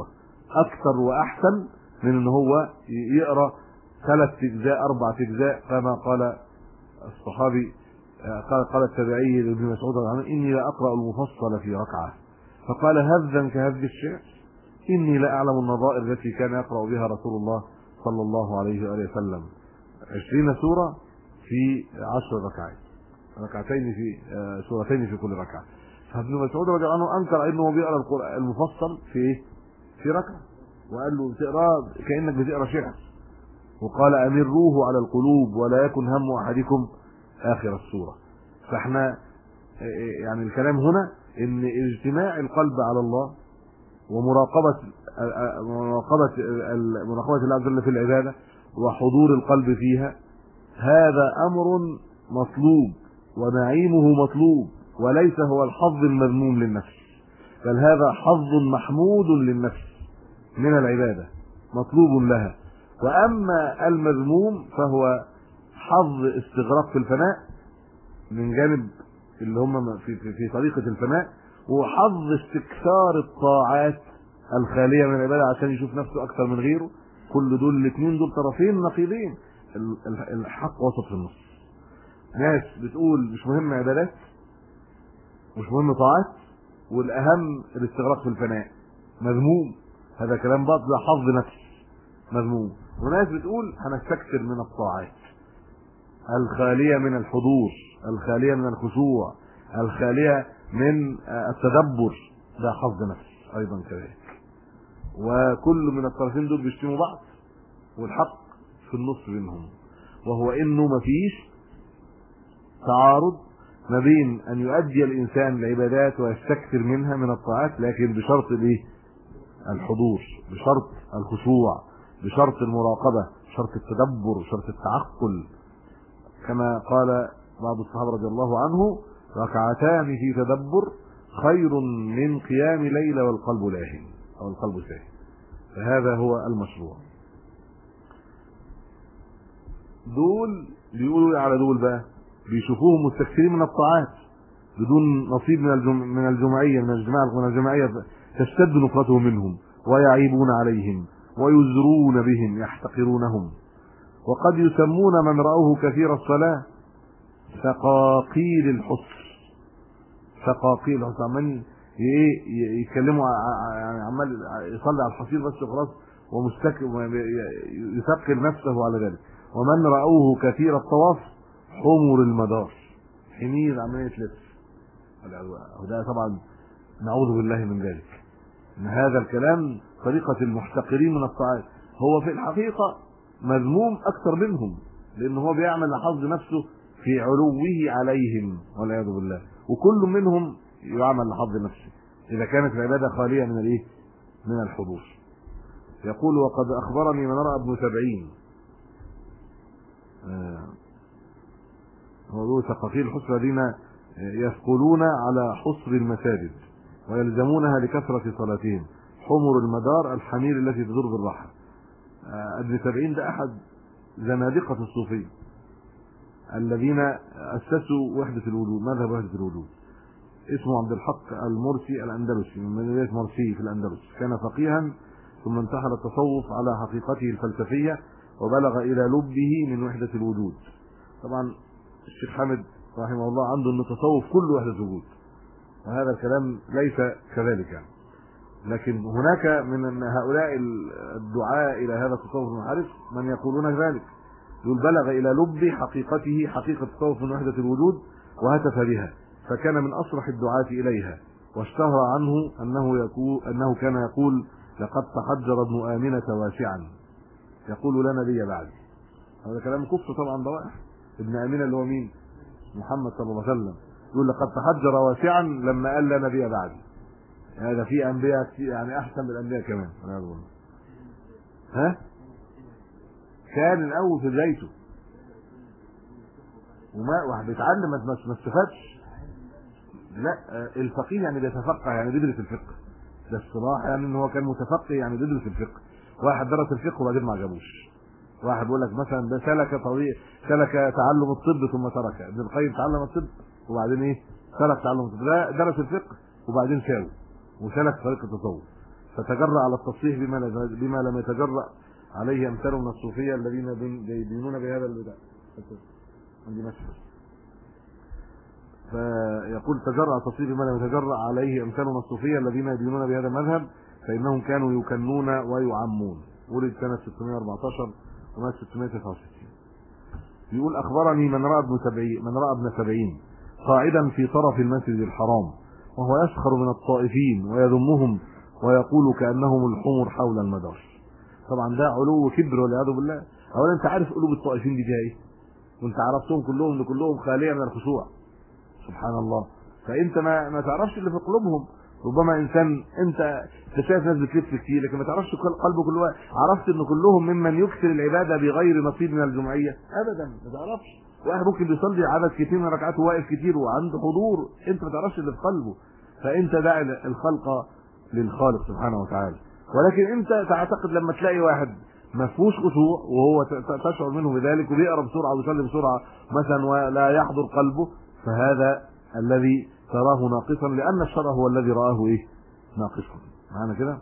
اكثر واحسن من ان هو يقرا 3 اجزاء 4 اجزاء كما قال الصحابي قال التابعي لابن مسعود رضي الله عنه: اني لا اقرا المفصل في ركعه، فقال: هذا كهذ الشعر، اني لا اعلم النظائر التي كان يقرا بها رسول الله صلى الله عليه واله وسلم. 20 سوره في 10 ركعات، ركعتين في سورتين في كل ركعه. فابن مسعود رضي الله عنه انكر انه بيقرا القران المفصل في ركعه، وقال له بتقرا كانك بتقرا شعر، وقال: امروه على القلوب ولا يكن هم احدكم اخر السوره. فاحنا يعني الكلام هنا ان اجتماع القلب على الله ومراقبه الله عز وجل في العباده وحضور القلب فيها، هذا امر مطلوب ونعيمه مطلوب، وليس هو الحظ المذموم للنفس، بل هذا حظ محمود للنفس من العباده مطلوب لها. واما المذموم فهو حظ استغراق في الفناء من جانب اللي هم في طريقه الفناء، وحظ استكثار الطاعات الخاليه من العباده عشان يشوف نفسه اكثر من غيره. كل دول الاثنين دول طرفين نقيضين، الحق وسط في النص. ناس بتقول مش مهم عبادات، مش مهم طاعات، والاهم الاستغراق في الفناء، مذموم. هذا كلام باطل، ده حظ نفس مذموم. وناس بتقول هنستكثر من الطاعات الخاليه من الحضور، الخاليه من الخشوع، الخاليه من التدبر، ده حظ نفس ايضا كذلك. وكل من الطرفين دول بيشتموا بعض، والحق في النص بينهم، وهو انه مفيش تعارض ما بين ان يؤدي الانسان العبادات ويستكثر منها من الطاعات، لكن بشرط الايه؟ الحضور، بشرط الخشوع، بشرط المراقبه، بشرط التدبر، بشرط التعقل. كما قال بعض الصحابه رضي الله عنه: ركعتان في تدبر خير من قيام ليله والقلب لاهٍ او القلب ساهٍ. فهذا هو المشروع. دول بيقولوا على دول بقى بيشوفوهم مستكثرين من الطاعات بدون نصيب من الجمعيه، من الجماعيه تشتد نفرتهم منهم ويعيبون عليهم ويزرون بهم، يحتقرونهم. وقد يسمون من رأوه كثير الصلاة ثقاقيل الحصر. ثقاقيل الحصر، عمال يتكلموا يعني عمال يصلي على الحصير بس وخلاص، يثقل نفسه على ذلك. ومن رأوه كثير الطواف حمر المدار، حمير عمال يتلف. وده طبعا نعوذ بالله من ذلك. ان هذا الكلام طريقة المحتقرين من الطاعات، هو في الحقيقة مذموم اكثر منهم، لان هو بيعمل لحظ نفسه في علوه عليهم والعياذ بالله، وكل منهم يعمل لحظ نفسه اذا كانت العبادة خالية من الايه؟ من الحضور. يقول: وقد اخبرني من رأى ابن 70 هو ثقافي الحصر الذين يثقلون على حصر المساجد ويلزمونها لكثرة صلاتهم، حمر المدار الحمير التي تدور بالراحة. ابن 70 ده احد زنادقة الصوفية الذين اسسوا وحدة الوجود، مذهب وحدة الوجود. اسمه عبد الحق المرسي الاندلسي من مدينة مرسي في الاندلس. كان فقيها ثم انتحل التصوف على حقيقته الفلسفية وبلغ الى لبه من وحدة الوجود. طبعا الشيخ حامد رحمه الله عنده ان التصوف كله وحدة وجود، وهذا الكلام ليس كذلك يعني. لكن هناك من هؤلاء الدعاء الى هذا التصوف المنحرف من يقولون ذلك، يقول: بلغ الى لب حقيقته، حقيقة التصوف من وحدة الوجود، وهتف بها، فكان من اصرح الدعاة اليها. واشتهر عنه انه كان يقول: لقد تحجر ابن آمنة واسعا يقول: لا نبي بعدي. هذا كلام كفر طبعا ضوائح. ابن آمنة اللي هو مين؟ محمد صلى الله عليه وسلم. يقول: لقد تحجر واسعا لما قال لا نبي بعدي. هذا في انبياء كتير يعني احسن من الانبياء كمان. ها؟ كان الاول في بدايته وما واحد بيتعلم ما استفادش. لا، الفقيه يعني بيتفقه، يعني بيدرس الفقه. ده الصراحه يعني ان هو كان متفقه، يعني بيدرس الفقه. واحد درس الفقه وبعدين ما عجبوش. واحد بيقول لك مثلا ده سلك تعلم الطب ثم ترك. ابن القيم تعلم الطب وبعدين ايه؟ سلك تعلم الطب. ده درس الفقه وبعدين ساوي وسلك طريق التصوف. فتجرأ على التصريح بما لم يتجرأ عليه امثال من الصوفيه الذين يدينون بهذا البدع. عندي مشهد. فيقول تجرأ التصريح بما لم يتجرأ عليه امثال من الصوفيه الذين يدينون بهذا المذهب فانهم كانوا يكنون ويعمون. ولد سنه 614 ومات 669. يقول اخبرني من راى ابن 70 قاعدا في طرف المسجد الحرام وهو يسخر من الطائفين ويذمهم ويقول كانهم الحمر حول المدار. طبعا ده علو كبر والعياذ بالله. اولا انت عارف قلوب الطائفين دي فيها ايه؟ وانت عرفتهم كلهم كلهم خاليه من الخشوع. سبحان الله. فانت ما تعرفش اللي في قلوبهم. ربما انسان انت شايف ناس بتلف كتير لكن ما تعرفش قلبه كل واحد. عرفت ان كلهم ممن يكثر العباده بغير نصيب من الجمعيه؟ ابدا ما تعرفش. واحد ممكن بيصلي عدد كتير من ركعاته واقف كتير وعنده حضور، انت ما تعرفش اللي في قلبه. فانت داعي الخلق للخالق سبحانه وتعالى. ولكن انت تعتقد لما تلاقي واحد ما فيهوش خشوع وهو تشعر منه بذلك وبيقرا بسرعه ويصلي بسرعه مثلا ولا يحضر قلبه، فهذا الذي تراه ناقصا لان الشرع هو الذي رآه ايه؟ ناقصا. معنى كده؟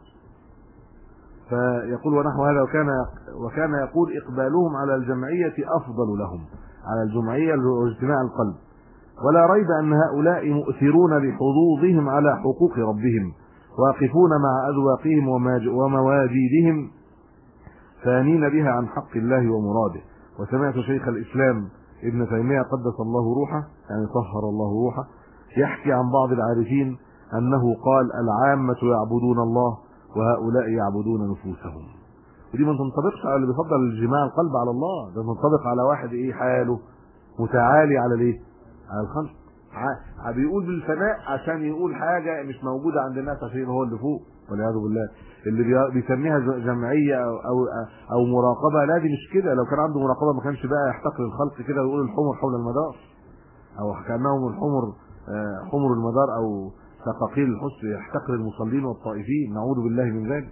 فيقول ونحو هذا وكان يقول اقبالهم على الجمعيه افضل لهم، على الجمعيه واجتماع القلب. ولا ريب ان هؤلاء مؤثرون بحظوظهم على حقوق ربهم واقفون مع اذواقهم ومواجيدهم ثانين بها عن حق الله ومراده. وسمعت شيخ الاسلام ابن تيميه قدس الله روحه يعني طهر الله روحه يحكي عن بعض العارفين انه قال العامه يعبدون الله وهؤلاء يعبدون نفوسهم. ودي ما تنطبقش على اللي بيفضل الجماع القلب على الله، ده تنطبق على واحد ايه حاله متعالي على الايه؟ على الخلق. بيقول بالفناء عشان يقول حاجه مش موجوده عند الناس عشان هو اللي فوق والعياذ بالله. اللي بيسميها جمعيه او مراقبه، لا دي مش كده. لو كان عنده مراقبه ما كانش بقى يحتقر الخلق كده ويقول الحمر حول المدار او كانهم الحمر حمر المدار او ثقاقيل الحس يحتقر المصلين والطائفين، نعوذ بالله من ذلك.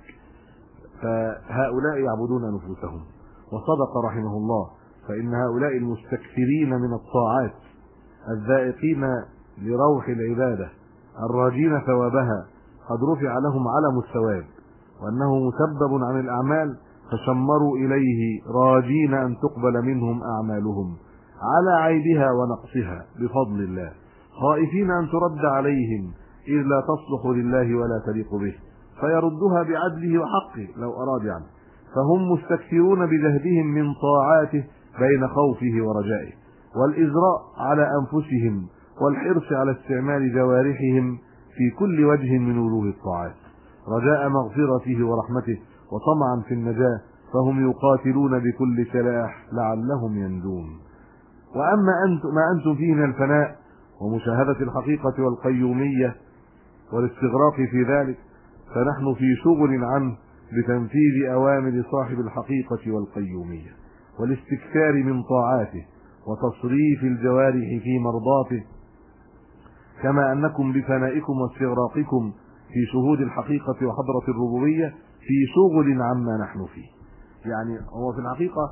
فهؤلاء يعبدون نفوسهم. وصدق رحمه الله فإن هؤلاء المستكثرين من الطاعات الذائقين لروح العبادة الراجين ثوابها قد رفع لهم علم الثواب وأنه مسبب عن الأعمال فشمروا إليه راجين أن تقبل منهم أعمالهم على عيبها ونقصها بفضل الله خائفين أن ترد عليهم إذ لا تصلح لله ولا تليق به فيردها بعدله وحقه لو أراد يعني. فهم مستكثرون بجهدهم من طاعاته بين خوفه ورجائه والإزراء على أنفسهم والحرص على استعمال جوارحهم في كل وجه من وجوه الطاعات رجاء مغفرته ورحمته وطمعا في النجاة، فهم يقاتلون بكل سلاح لعلهم ينجون. وأما ما أنتم فيه من الفناء ومشاهدة الحقيقة والقيومية والاستغراق في ذلك فنحن في شغل عنه بتنفيذ أوامر صاحب الحقيقة والقيومية والاستكثار من طاعاته وتصريف الجوارح في مرضاته، كما أنكم بفنائكم واستغراقكم في شهود الحقيقة وحضرة الربوبية في شغل عما نحن فيه. يعني هو في الحقيقة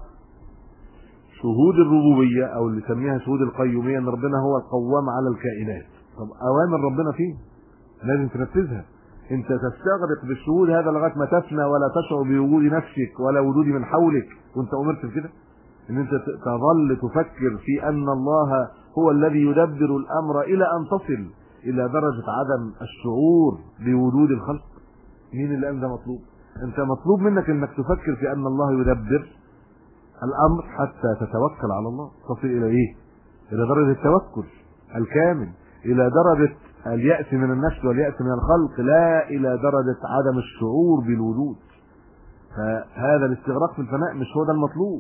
شهود الربوبية أو اللي سميها شهود القيومية أن ربنا هو القوام على الكائنات. طب أوامر ربنا فيه لازم تنفذها. انت تستغرق بالشهود هذا لغايه ما تفنى ولا تشعر بوجود نفسك ولا وجود من حولك وانت امرت بكده، ان انت تظل تفكر في ان الله هو الذي يدبر الامر الى ان تصل الى درجه عدم الشعور بوجود الخلق. مين اللي قال ده مطلوب؟ انت مطلوب منك انك تفكر في ان الله يدبر الامر حتى تتوكل على الله. تصل الى ايه؟ الى درجه التوكل الكامل، الى درجه اليأس من النفس واليأس من الخلق، لا إلى درجة عدم الشعور بالوجود. فهذا الاستغراق في الفناء مش هو ده المطلوب.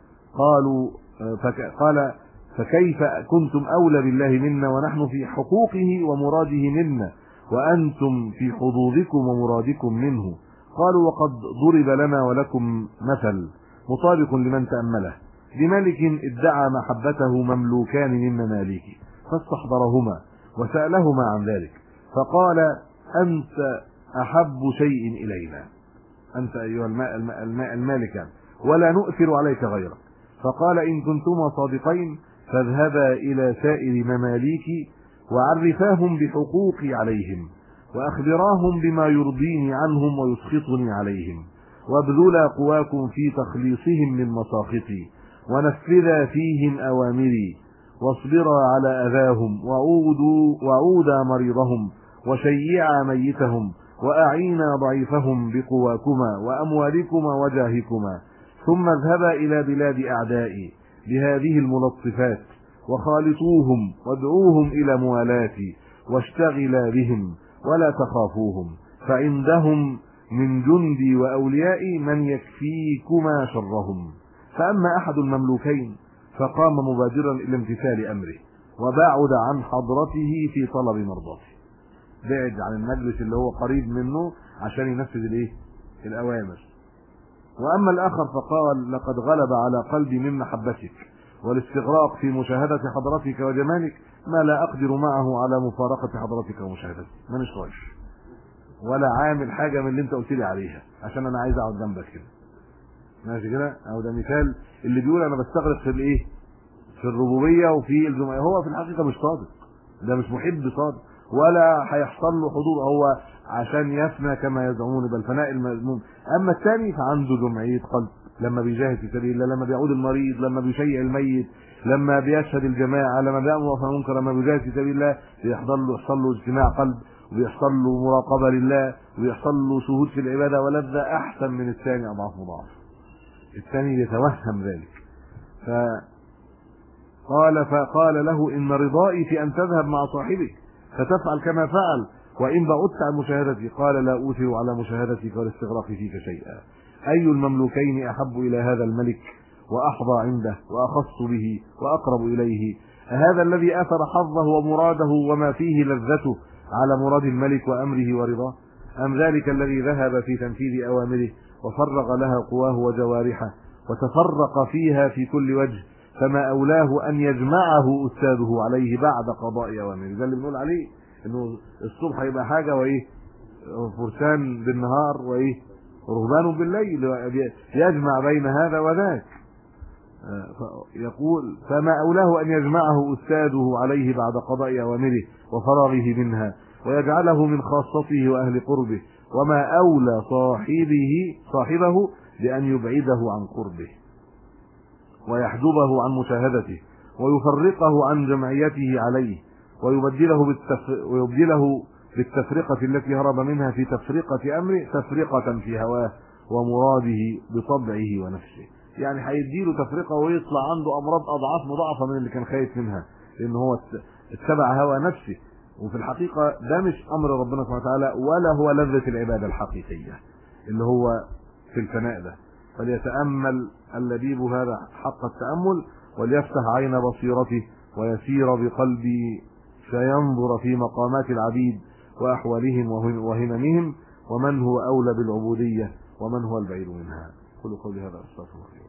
قال فكيف كنتم أولى بالله منا ونحن في حقوقه ومراده منا وأنتم في حظوظكم ومرادكم منه. قالوا وقد ضرب لنا ولكم مثل مطابق لمن تأمله لملك ادعى محبته مملوكان من مماليكه فاستحضرهما وسألهما عن ذلك فقال أنت أحب شيء إلينا، أنت أيها المالك ولا نؤثر عليك غيرك. فقال إن كنتما صادقين فاذهبا إلى سائر مماليك وعرفاهم بحقوقي عليهم وأخبراهم بما يرضيني عنهم ويسخطني عليهم، وابذلا قواكم في تخليصهم من مساخطي، ونفذا فيهم أوامري، واصبرا على أذاهم، وعودا مريضهم، وشيعا ميتهم، وأعينا ضعيفهم بقواكما وأموالكما وجاهكما، ثم اذهبا إلى بلاد أعدائي بهذه الملطفات، وخالطوهم وادعوهم إلى موالاتي، واشتغلا بهم ولا تخافوهم، فعندهم من جندي وأوليائي من يكفيكما شرهم. فأما أحد المملوكين فقام مبادرا إلى امتثال أمره، وبعد عن حضرته في طلب مرضاته، بعد عن المجلس اللي هو قريب منه عشان ينفذ الأوامر. وأما الآخر فقال: لقد غلب على قلبي من محبتك والاستغراق في مشاهدة حضرتك وجمالك ما لا أقدر معه على مفارقة حضرتك ومشاهدتك، مانيش رايح ولا عامل حاجة من اللي انت قلت لي عليها عشان انا عايز اقعد جنبك كده. ماشي كده؟ او ده مثال اللي بيقول انا بستغرق في الايه؟ في الربوبية وفي الجمعية. هو في الحقيقة مش صادق، ده مش محب صادق، ولا هيحصل له حضور، هو عشان يفنى كما يزعمون بالفناء المذموم. اما الثاني فعنده جمعية قلب، لما بيجاهد في سبيل الله، لما بيعود المريض، لما بيشيع الميت، لما بيشهد الجماعة، لما بيأمر في المنكر، لما بيجاهد في سبيل الله، يحصل له اجتماع قلب، وبيحصل له مراقبة لله، وبيحصل له شهود في العبادة ولذة أحسن من الثاني أضعاف مضاعف. الثاني يتوهم ذلك. فقال له: إن رضائي في أن تذهب مع صاحبك فتفعل كما فعل، وإن بعدت عن مشاهدتي قال: لا أوثر على مشاهدتك والاستغراق فيك شيئا. أي المملوكين أحب إلى هذا الملك وأحظى عنده وأخص به وأقرب إليه؟ هذا الذي أثر حظه ومراده وما فيه لذته على مراد الملك وأمره ورضاه، أم ذلك الذي ذهب في تنفيذ أوامره وفرغ لها قواه وجوارحه وتفرق فيها في كل وجه، فما أولاه أن يجمعه أستاذه عليه بعد قضاء أوامره. ده اللي بنقول عليه إنه الصبح يبقى حاجة وإيه فرسان بالنهار وإيه رهبان بالليل، يجمع بين هذا وذاك. يقول: فما أولاه أن يجمعه أستاذه عليه بعد قضاء أوامره وفراغه منها، ويجعله من خاصته وأهل قربه، وما أولى صاحبه بأن يبعده عن قربه ويحجبه عن مشاهدته ويفرقه عن جمعيته عليه، ويبدله بالتفرقة التي هرب منها في تفرقة أمره تفرقة في هواه ومراده بطبعه ونفسه. يعني هيديله تفرقة ويطلع عنده أمراض أضعاف مضاعفة من اللي كان خايف منها، لأن هو اتبع هوى نفسه. وفي الحقيقة ده مش أمر ربنا سبحانه وتعالى، ولا هو لذة العبادة الحقيقية اللي هو في الفناء ده. فليتأمل اللبيب هذا حق التأمل، وليفتح عين بصيرته ويسير بقلبه فينظر في مقامات العبيد وأحوالهم وهممهم، ومن هو أولى بالعبودية ومن هو البعيد منها. قولوا قولي هذا أستغفر الله.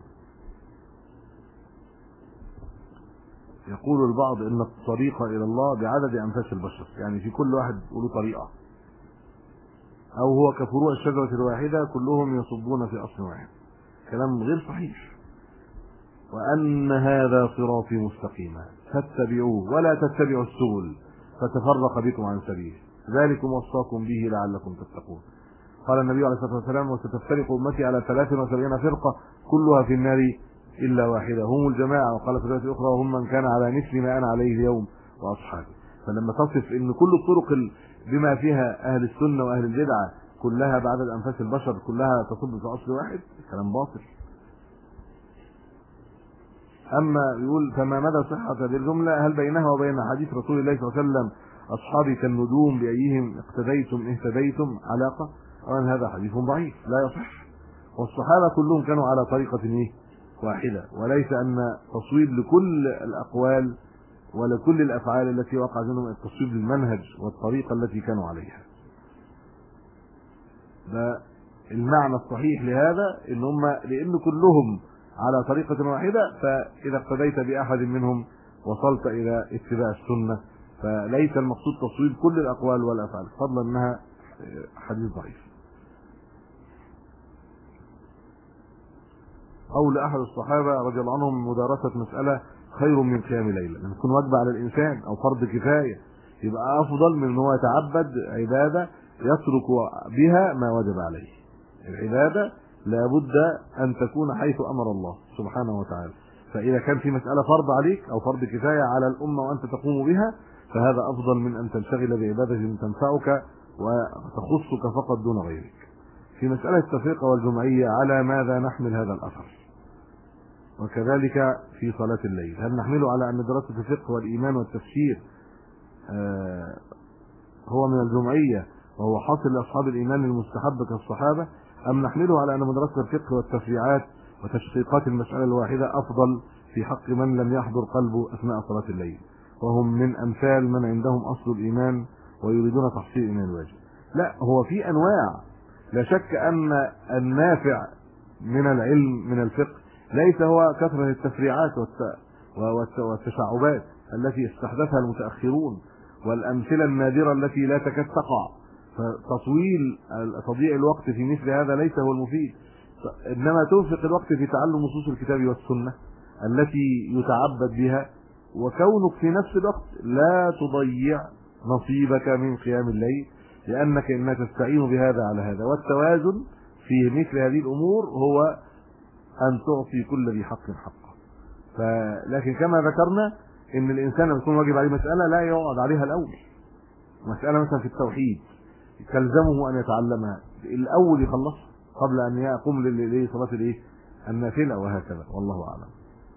يقول البعض إن الطريق إلى الله بعدد أنفاس البشر، يعني في كل واحد له طريقة، أو هو كفروع الشجرة الواحدة كلهم يصبون في أصل واحد. كلام غير صحيح. وأن هذا صراطي مستقيما فاتبعوه ولا تتبعوا السبل فتفرق بكم عن سبيله ذلكم وصاكم به لعلكم تتقون. قال النبي عليه الصلاة والسلام: وستفترق أمتي على 73 فرقة كلها في النار إلا واحدة هم الجماعة. وقال في رواية أخرى: هم من كان على مثل ما أنا عليه اليوم وأصحابي. فلما تصف إن كل الطرق بما فيها أهل السنة وأهل البدعة كلها بعدد أنفاس البشر كلها تصب في أصل واحد، كلام باطل. أما يقول: فما مدى صحة هذه الجملة؟ هل بينها وبين حديث رسول الله صلى الله عليه وسلم: أصحابي كالنجوم بأيهم اقتديتم اهتديتم علاقة؟ أولا هذا حديث ضعيف لا يصح، والصحابة كلهم كانوا على طريقة واحدة، وليس أن تصويب لكل الأقوال ولكل الأفعال التي وقع منهم التصويب للمنهج والطريقة التي كانوا عليها. ده المعنى الصحيح لهذا، إن هم لأن كلهم على طريقة واحدة، فإذا اقتديت بأحد منهم وصلت إلى اتباع السنة، فليس المقصود تصويب كل الأقوال والأفعال، فضلا أنها حديث ضعيف. قول أحد الصحابة رضي الله عنهم: مدارسة مسألة خير من قيام ليلة. لما تكون واجبة على الإنسان أو فرض كفاية يبقى افضل من ان هو يتعبد عباده يترك بها ما وجب عليه. العباده لابد ان تكون حيث امر الله سبحانه وتعالى. فاذا كان في مساله فرض عليك او فرض كفايه على الامه وانت تقوم بها، فهذا افضل من ان تنشغل بعباده تنفعك وتخصك فقط دون غيرك. في مساله التفرقه والجمعيه على ماذا نحمل هذا الاثر؟ وكذلك في صلاه الليل، هل نحمله على ان دراسه الفقه والايمان والتفسير هو من الجمعيه وهو حاصل لاصحاب الايمان المستحب كالصحابه، ام نحمله على ان مدرسه الفقه والتفريعات وتشقيقات المساله الواحده افضل في حق من لم يحضر قلبه اثناء صلاه الليل وهم من امثال من عندهم اصل الايمان ويريدون تحصيل الايمان الواجب؟ لا، هو في انواع. لا شك ان النافع من العلم من الفقه ليس هو كثره التفريعات والتشعبات التي استحدثها المتاخرون والامثله النادره التي لا تكاد تقع، فتطويل تضييع الوقت في مثل هذا ليس هو المفيد، انما تنفق الوقت في تعلم نصوص الكتاب والسنه التي يتعبد بها، وكونك في نفس الوقت لا تضيع نصيبك من قيام الليل، لانك انما تستعين بهذا على هذا. والتوازن في مثل هذه الامور هو ان تعطي كل ذي حق حقه. لكن كما ذكرنا ان الانسان لما يكون واجب عليه مساله لا يقعد عليها الاول. مساله مثلا في التوحيد تلزمه ان يتعلمها الاول يخلصها قبل ان يقوم لصلاه النافله وهكذا، والله اعلم.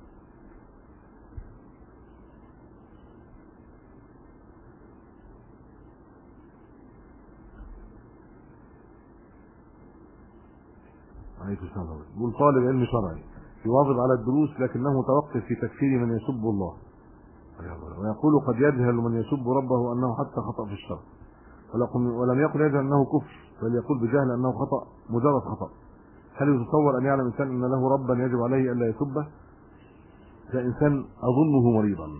عليكم السلام. يقول طالب علم شرعي يواظب على الدروس لكنه متوقف في تكفير من يسب الله، ويقول قد يجهل من يسب ربه انه حتى خطأ في الشرع، ولم يقل يجهل انه كفر، بل يقول بجهل انه خطأ مجرد خطأ. هل يتصور ان يعلم الانسان ان له ربا يجب عليه الا يسبه؟ ده انسان اظنه مريضا.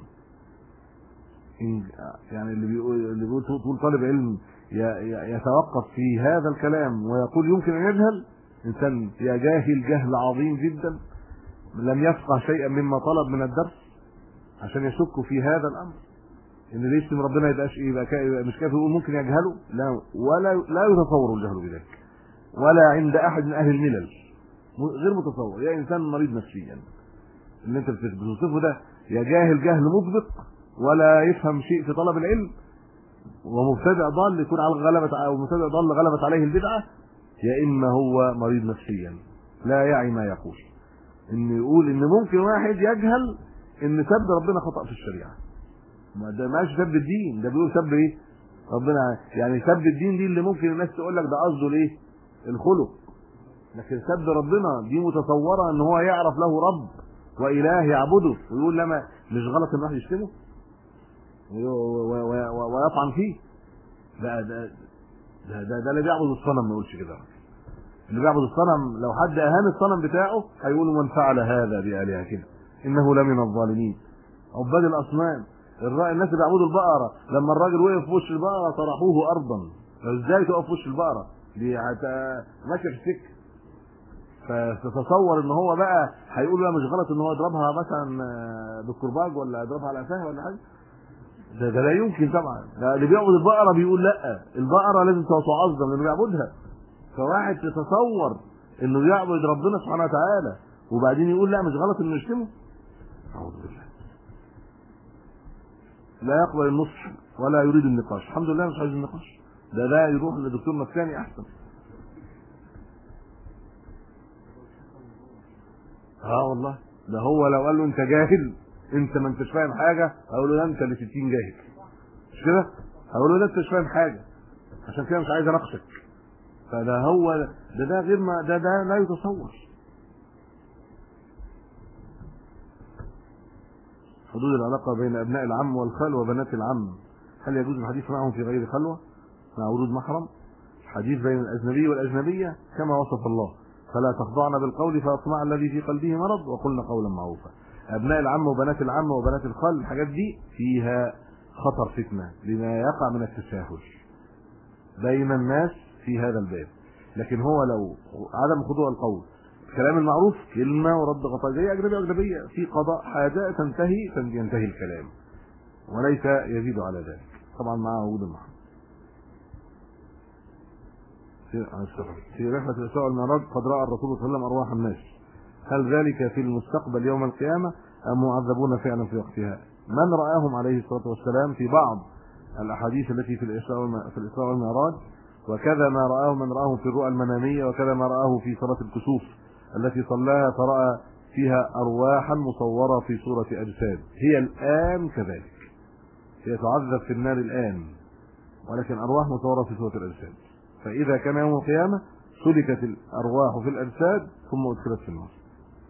يعني اللي بيقول طول طالب علم يتوقف في هذا الكلام ويقول يمكن ان يجهل، انسان يا جاهل جهل عظيم جدا، لم يفقه شيئا مما طلب من الدرس عشان يشك في هذا الامر. ان ليش من ربنا يبقاش يبقى مش كافر يقول ممكن يجهله؟ لا، لا يتصور الجهل بذلك، ولا عند احد من اهل الملل، غير متصور. يا انسان مريض نفسيا اللي انت بتوصفه ده، يا جاهل جهل مسبق ولا يفهم شيء في طلب العلم، ومبتدع ضال يكون على غلبة، او مبتدع ضال غلبت عليه البدعه، يا اما هو مريض نفسيا لا يعي ما يقول. ان يقول ان ممكن واحد يجهل ان سب ربنا خطأ في الشريعه، ما ده ماشي سب الدين، ده بيقول سب ايه ربنا، يعني سب الدين دي اللي ممكن الناس تقول لك ده قصده الايه الخلق، لكن سب ربنا دي متصوره ان هو يعرف له رب واله يعبده ويقول لما مش غلط ان واحد يشتمه ويطعن فيه. ده اللي بيعبد الصنم ما يقولش كده. اللي بيعبد الصنم لو حد اهان الصنم بتاعه هيقول من فعل هذا بآلهتنا انه لمن الظالمين. عباد الاصنام، الناس اللي بيعبدوا البقره، لما الراجل وقف في وش البقره طرحوه ارضا. ازاي تقف في وش البقره دي ماشيه في السكه؟ فتتصور ان هو بقى هيقول لا مش غلط ان هو يضربها مثلا بالكرباج ولا يضربها على قفاها ولا حاجه؟ ده لا يمكن طبعا. ده اللي بيعبد البقره بيقول لا، البقره لازم تعظم لانه بيعبدها. فواحد تتصور انه يعبد ربنا سبحانه وتعالى وبعدين يقول لا مش غلط انه يشتمه؟ اعوذ بالله. لا يقبل النصح ولا يريد النقاش. الحمد لله مش عايز النقاش، ده يروح لدكتور نفساني احسن. والله ده هو لو قال له انت جاهل، انت ما انتش فاهم حاجه، اقول له لا انت اللي 60 جاهل، مش كده؟ اقول له لا انت مش فاهم حاجه، عشان كده مش عايز اناقشك. فده هو ده غير ما ده لا يتصور. حدود العلاقه بين ابناء العم والخال وبنات العم، هل يجوز الحديث معهم في غير خلوه مع ورود محرم؟ الحديث بين الاجنبي والاجنبيه كما وصف الله، فلا تخضعن بالقول فاطمع الذي في قلبه مرض وقلن قولا معروفا. ابناء العم وبنات العم وبنات الخال الحاجات دي فيها خطر فتنه لما يقع من التساهل بين الناس في هذا الباب. لكن هو لو عدم خضوع القول، الكلام المعروف كلمه ورد غطاء زي اجنبيه في قضاء حاجه ينتهي الكلام وليس يزيد على ذلك. طبعا معاه وجود المحرم. في رحلة الإسراء والمعراج قد رأى الرسول صلى الله عليه وسلم أرواح الناس، هل ذلك في المستقبل يوم القيامة أم معذبون فعلا في وقتها؟ من رآهم عليه الصلاة والسلام في بعض الأحاديث التي في الإسراء والمعراج، وكذا ما رآه من رآه في الرؤى المنامية، وكذا ما رآه في صلاة الكسوف التي صلاها فرأى فيها أرواحا مصورة في صورة أجساد. هي الآن كذلك، هي تعذب في النار الآن، ولكن أرواح مصورة في صورة الأجساد. فإذا كان يوم القيامة سلكت الأرواح في الأجساد ثم أدخلت في النار.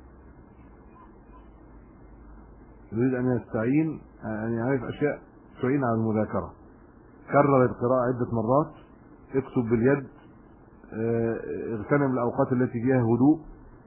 يريد أن يستعين أن يعرف أشياء تعين على المذاكرة. كرر القراءة عدة مرات، اكتب باليد، اغتنم الأوقات التي فيها هدوء،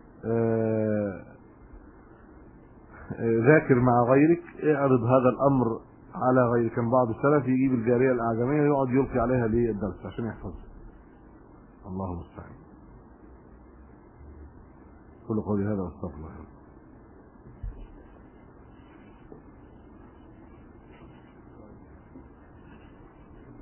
ذاكر مع غيرك، اعرض هذا الأمر على غيرك. كان بعض السلف يجيب الجارية الأعجمية يقعد يلقي عليها للدرس عشان يحفظها. الله المستعان. كل قولي هذا واستغفر الله.